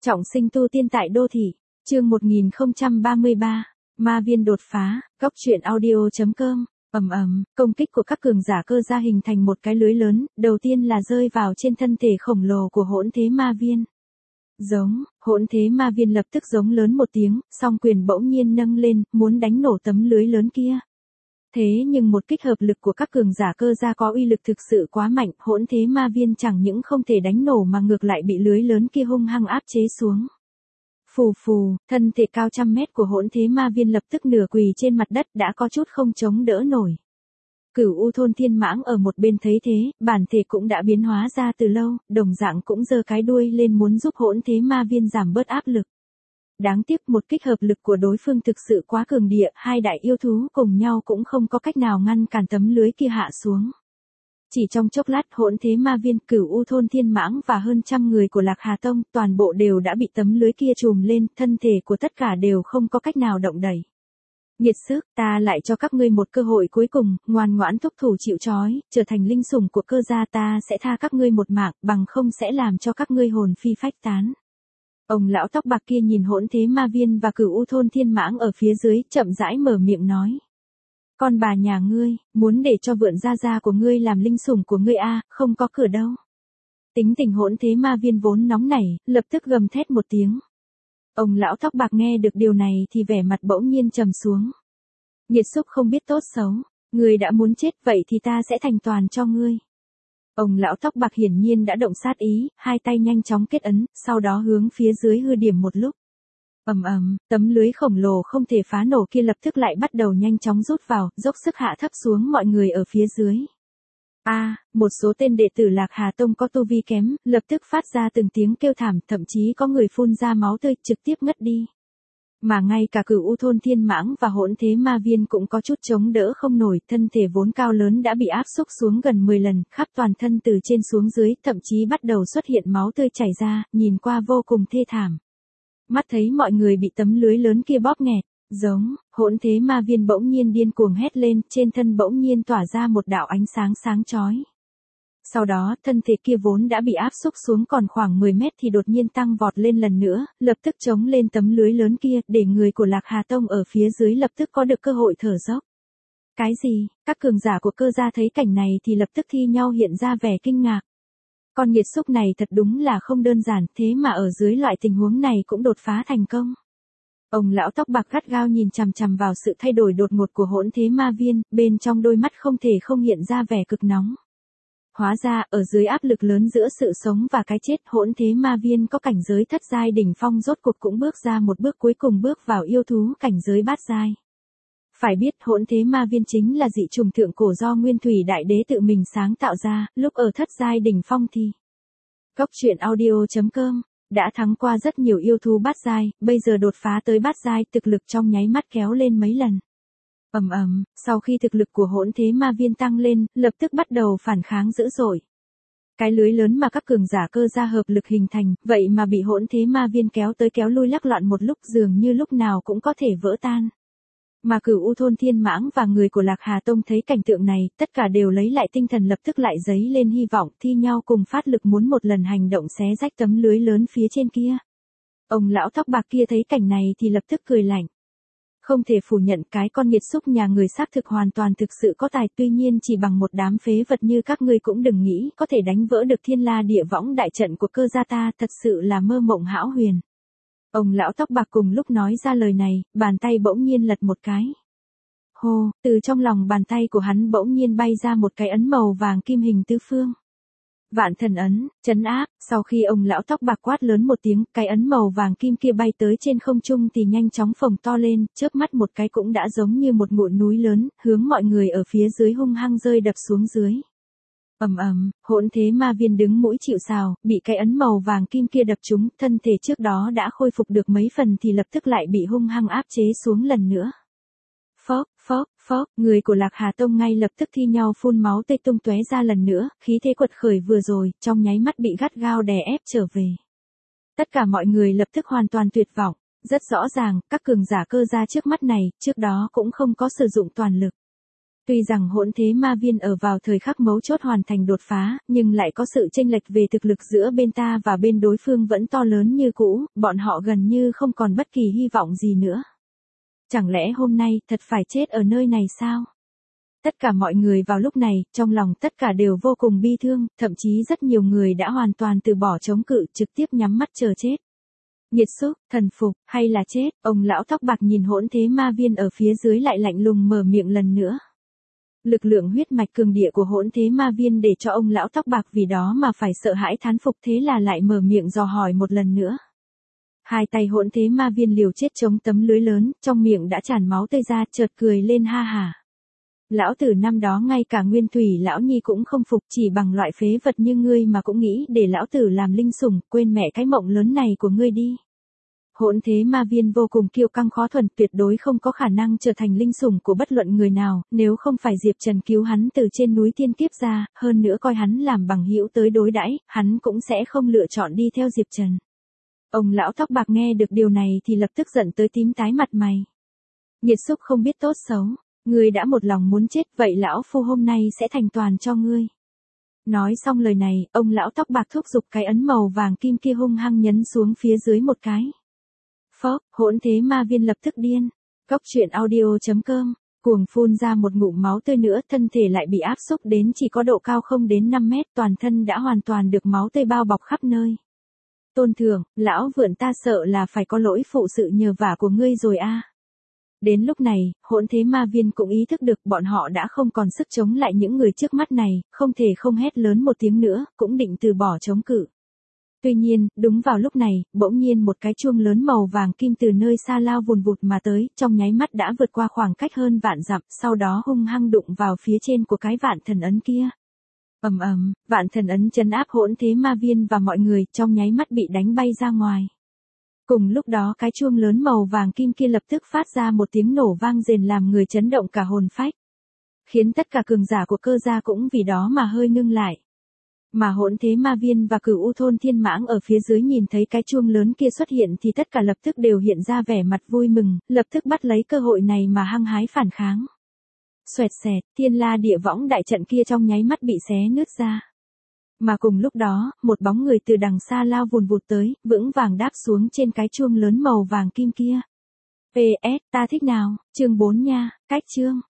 Trọng sinh tu tiên tại đô thị, chương 1033, ma viên đột phá, góc truyện audio.com, công kích của các cường giả cơ gia hình thành một cái lưới lớn, đầu tiên là rơi vào trên thân thể khổng lồ của hỗn thế ma viên. Giống, hỗn thế ma viên lập tức giống lớn một tiếng, song quyền bỗng nhiên nâng lên, muốn đánh nổ tấm lưới lớn kia. Thế nhưng một kích hợp lực của các cường giả cơ gia có uy lực thực sự quá mạnh, hỗn thế ma viên chẳng những không thể đánh nổ mà ngược lại bị lưới lớn kia hung hăng áp chế xuống. Phù phù, thân thể cao trăm mét của hỗn thế ma viên lập tức nửa quỳ trên mặt đất đã có chút không chống đỡ nổi. Cửu U thôn thiên mãng ở một bên thấy thế, bản thể cũng đã biến hóa ra từ lâu, đồng dạng cũng giơ cái đuôi lên muốn giúp hỗn thế ma viên giảm bớt áp lực. Đáng tiếc một kích hợp lực của đối phương thực sự quá cường địa, hai đại yêu thú cùng nhau cũng không có cách nào ngăn cản tấm lưới kia hạ xuống. Chỉ trong chốc lát hỗn thế ma viên, Cửu U thôn thiên mãng và hơn trăm người của Lạc Hà Tông toàn bộ đều đã bị tấm lưới kia trùm lên, thân thể của tất cả đều không có cách nào động đẩy. Nghiệt sức, ta lại cho các ngươi một cơ hội cuối cùng, ngoan ngoãn thúc thủ chịu trói, trở thành linh sủng của cơ gia, ta sẽ tha các ngươi một mạng, bằng không sẽ làm cho các ngươi hồn phi phách tán. Ông lão tóc bạc kia nhìn hỗn thế ma viên và Cửu U thôn thiên mãng ở phía dưới, chậm rãi mở miệng nói. Con bà nhà ngươi, muốn để cho vượn gia của ngươi làm linh sủng của ngươi a, không có cửa đâu. Tính tình hỗn thế ma viên vốn nóng nảy, lập tức gầm thét một tiếng. Ông lão tóc bạc nghe được điều này thì vẻ mặt bỗng nhiên trầm xuống. Nghiệt xúc không biết tốt xấu, ngươi đã muốn chết vậy thì ta sẽ thành toàn cho ngươi. Ông lão tóc bạc hiển nhiên đã động sát ý, hai tay nhanh chóng kết ấn, sau đó hướng phía dưới hư điểm một lúc. Tấm lưới khổng lồ không thể phá nổ kia lập tức lại bắt đầu nhanh chóng rút vào, dốc sức hạ thấp xuống mọi người ở phía dưới. Một số tên đệ tử Lạc Hà Tông có tu vi kém, lập tức phát ra từng tiếng kêu thảm, thậm chí có người phun ra máu tươi, trực tiếp ngất đi. Mà ngay cả Cửu U thôn thiên mãng và hỗn thế ma viên cũng có chút chống đỡ không nổi, thân thể vốn cao lớn đã bị áp xúc xuống gần 10 lần, khắp toàn thân từ trên xuống dưới, thậm chí bắt đầu xuất hiện máu tươi chảy ra, nhìn qua vô cùng thê thảm. Mắt thấy mọi người bị tấm lưới lớn kia bóp nghẹt, giống, hỗn thế ma viên bỗng nhiên điên cuồng hét lên, trên thân bỗng nhiên tỏa ra một đạo ánh sáng sáng chói. Sau đó, thân thể kia vốn đã bị áp xúc xuống còn khoảng 10 mét thì đột nhiên tăng vọt lên lần nữa, lập tức chống lên tấm lưới lớn kia, để người của Lạc Hà Tông ở phía dưới lập tức có được cơ hội thở dốc. Cái gì? Các cường giả của cơ gia thấy cảnh này thì lập tức thi nhau hiện ra vẻ kinh ngạc. Con nghiệt xúc này thật đúng là không đơn giản, thế mà ở dưới loại tình huống này cũng đột phá thành công. Ông lão tóc bạc gắt gao nhìn chằm chằm vào sự thay đổi đột ngột của hỗn thế ma viên, bên trong đôi mắt không thể không hiện ra vẻ cực nóng. Hóa ra, ở dưới áp lực lớn giữa sự sống và cái chết, hỗn thế ma viên có cảnh giới thất giai đỉnh phong rốt cuộc cũng bước ra một bước cuối cùng bước vào yêu thú cảnh giới bát giai. Phải biết hỗn thế ma viên chính là dị chủng thượng cổ do Nguyên Thủy Đại Đế tự mình sáng tạo ra, lúc ở thất giai đỉnh phong thì. Góc truyện audio.com, đã thắng qua rất nhiều yêu thú bát giai, bây giờ đột phá tới bát giai, thực lực trong nháy mắt kéo lên mấy lần. Sau khi thực lực của hỗn thế ma viên tăng lên, lập tức bắt đầu phản kháng dữ dội. Cái lưới lớn mà các cường giả cơ gia hợp lực hình thành, vậy mà bị hỗn thế ma viên kéo tới kéo lui lắc loạn một lúc, dường như lúc nào cũng có thể vỡ tan. Mà Cửu U thôn thiên mãng và người của Lạc Hà Tông thấy cảnh tượng này, tất cả đều lấy lại tinh thần, lập tức lại dấy lên hy vọng, thi nhau cùng phát lực muốn một lần hành động xé rách tấm lưới lớn phía trên kia. Ông lão tóc bạc kia thấy cảnh này thì lập tức cười lạnh. Không thể phủ nhận cái con nghiệt xúc nhà người xác thực hoàn toàn thực sự có tài, tuy nhiên chỉ bằng một đám phế vật như các ngươi cũng đừng nghĩ có thể đánh vỡ được thiên la địa võng đại trận của cơ gia ta, thật sự là mơ mộng hão huyền. Ông lão tóc bạc cùng lúc nói ra lời này, bàn tay bỗng nhiên lật một cái. Hô, từ trong lòng bàn tay của hắn bỗng nhiên bay ra một cái ấn màu vàng kim hình tứ phương. Vạn thần ấn, trấn áp, sau khi ông lão tóc bạc quát lớn một tiếng, cái ấn màu vàng kim kia bay tới trên không trung thì nhanh chóng phồng to lên, chớp mắt một cái cũng đã giống như một ngọn núi lớn, hướng mọi người ở phía dưới hung hăng rơi đập xuống dưới. Hỗn thế ma viên đứng mũi chịu sào, bị cái ấn màu vàng kim kia đập trúng, thân thể trước đó đã khôi phục được mấy phần thì lập tức lại bị hung hăng áp chế xuống lần nữa. Phốc, người của Lạc Hà Tông ngay lập tức thi nhau phun máu tươi tung tóe ra lần nữa, khí thế quật khởi vừa rồi, trong nháy mắt bị gắt gao đè ép trở về. Tất cả mọi người lập tức hoàn toàn tuyệt vọng, rất rõ ràng, các cường giả cơ gia trước mắt này, trước đó cũng không có sử dụng toàn lực. Tuy rằng hỗn thế ma viên ở vào thời khắc mấu chốt hoàn thành đột phá, nhưng lại có sự chênh lệch về thực lực giữa bên ta và bên đối phương vẫn to lớn như cũ, bọn họ gần như không còn bất kỳ hy vọng gì nữa. Chẳng lẽ hôm nay thật phải chết ở nơi này sao? Tất cả mọi người vào lúc này, trong lòng tất cả đều vô cùng bi thương, thậm chí rất nhiều người đã hoàn toàn từ bỏ chống cự, trực tiếp nhắm mắt chờ chết. Nhiệt xúc, thần phục, hay là chết, ông lão tóc bạc nhìn hỗn thế ma viên ở phía dưới lại lạnh lùng mở miệng lần nữa. Lực lượng huyết mạch cường địa của hỗn thế ma viên để cho ông lão tóc bạc vì đó mà phải sợ hãi thán phục, thế là lại mở miệng dò hỏi một lần nữa. Hai tay hỗn thế ma viên liều chết chống tấm lưới lớn, trong miệng đã tràn máu tươi ra, chợt cười lên ha hả. Lão tử năm đó ngay cả Nguyên Thủy lão nhi cũng không phục, chỉ bằng loại phế vật như ngươi mà cũng nghĩ để lão tử làm linh sủng, quên mẹ cái mộng lớn này của ngươi đi. Hỗn thế ma viên vô cùng kiêu căng khó thuần, tuyệt đối không có khả năng trở thành linh sủng của bất luận người nào, nếu không phải Diệp Trần cứu hắn từ trên núi tiên kiếp ra, hơn nữa coi hắn làm bằng hữu tới đối đãi, hắn cũng sẽ không lựa chọn đi theo Diệp Trần. Ông lão tóc bạc nghe được điều này thì lập tức giận tới tím tái mặt mày. Nhiệt xúc không biết tốt xấu, ngươi đã một lòng muốn chết, vậy lão phu hôm nay sẽ thành toàn cho ngươi. Nói xong lời này, ông lão tóc bạc thúc giục cái ấn màu vàng kim kia hung hăng nhấn xuống phía dưới một cái. Phốc, hỗn thế ma viên lập tức điên. Cóc truyện audio.com, cuồng phun ra một ngụm máu tươi nữa, thân thể lại bị áp xúc đến chỉ có độ cao không đến 5 mét, toàn thân đã hoàn toàn được máu tươi bao bọc khắp nơi. Tôn Thượng, lão vượn ta sợ là phải có lỗi phụ sự nhờ vả của ngươi rồi a. Đến lúc này, hỗn thế ma viên cũng ý thức được bọn họ đã không còn sức chống lại những người trước mắt này, không thể không hét lớn một tiếng nữa, cũng định từ bỏ chống cự. Tuy nhiên, đúng vào lúc này, bỗng nhiên một cái chuông lớn màu vàng kim từ nơi xa lao vùn vụt mà tới, trong nháy mắt đã vượt qua khoảng cách hơn vạn dặm, sau đó hung hăng đụng vào phía trên của cái vạn thần ấn kia. Ầm ầm, vạn thần ấn trấn áp hỗn thế ma viên và mọi người, trong nháy mắt bị đánh bay ra ngoài. Cùng lúc đó cái chuông lớn màu vàng kim kia lập tức phát ra một tiếng nổ vang rền làm người chấn động cả hồn phách. Khiến tất cả cường giả của cơ gia cũng vì đó mà hơi ngưng lại. Mà hỗn thế ma viên và Cửu U thôn thiên mãng ở phía dưới nhìn thấy cái chuông lớn kia xuất hiện thì tất cả lập tức đều hiện ra vẻ mặt vui mừng, lập tức bắt lấy cơ hội này mà hăng hái phản kháng. Xoẹt xẹt, thiên la địa võng đại trận kia trong nháy mắt bị xé nứt ra. Mà cùng lúc đó, một bóng người từ đằng xa lao vùn vụt tới, vững vàng đáp xuống trên cái chuông lớn màu vàng kim kia. PS, ta thích nào, chương 4 nha, cách chương.